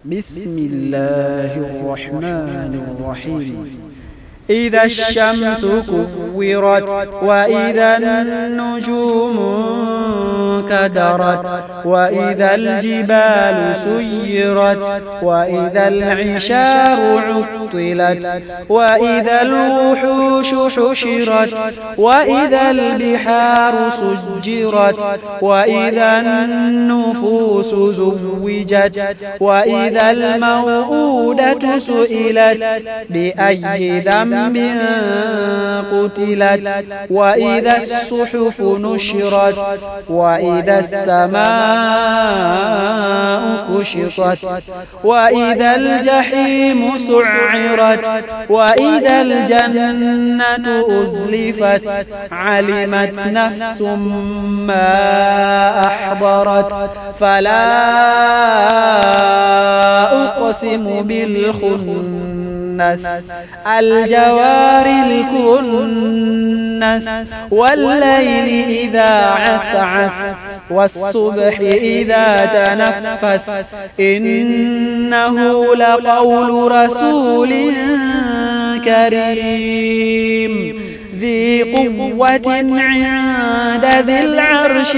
بسم الله الرحمن الرحيم إذا الشمس كورت وإذا النجوم انكدرت وإذا الجبال سيرت وإذا العشار عطلت وإذا الوحوش حشرت وإذا البحار سجرت وإذا النفوس زوجت وإذا الموءودة سئلت بأي ذنب قتلت وإذا الصحف نشرت وإذا السماء كشطت وإذا الجحيم سعرت وإذا الجنة أزلفت علمت نفس ما أحضرت فلا أقسم بالخنس الجوار الكنس والليل إذا عسعس والصبح إذا تنفس إنه لقول رسول كريم ذي قوة عند ذي العرش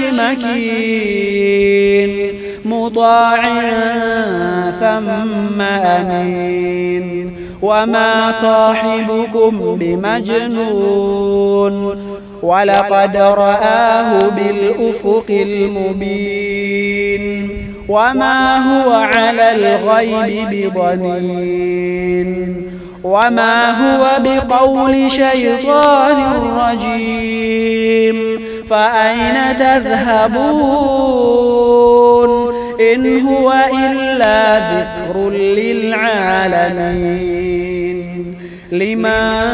مكين مطاع ثم أمين وما صاحبكم بمجنون ولقد رآه بالأفق المبين وما هو على الغيب بضنين وما هو بقول شيطان رجيم فأين تذهبون إن هو إلا ذكر للعالمين لمن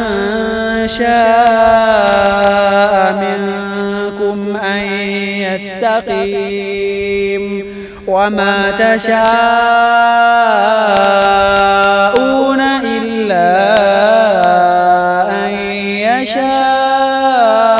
شاء منكم أن يستقيم وما تشاءون إلا أن يشاء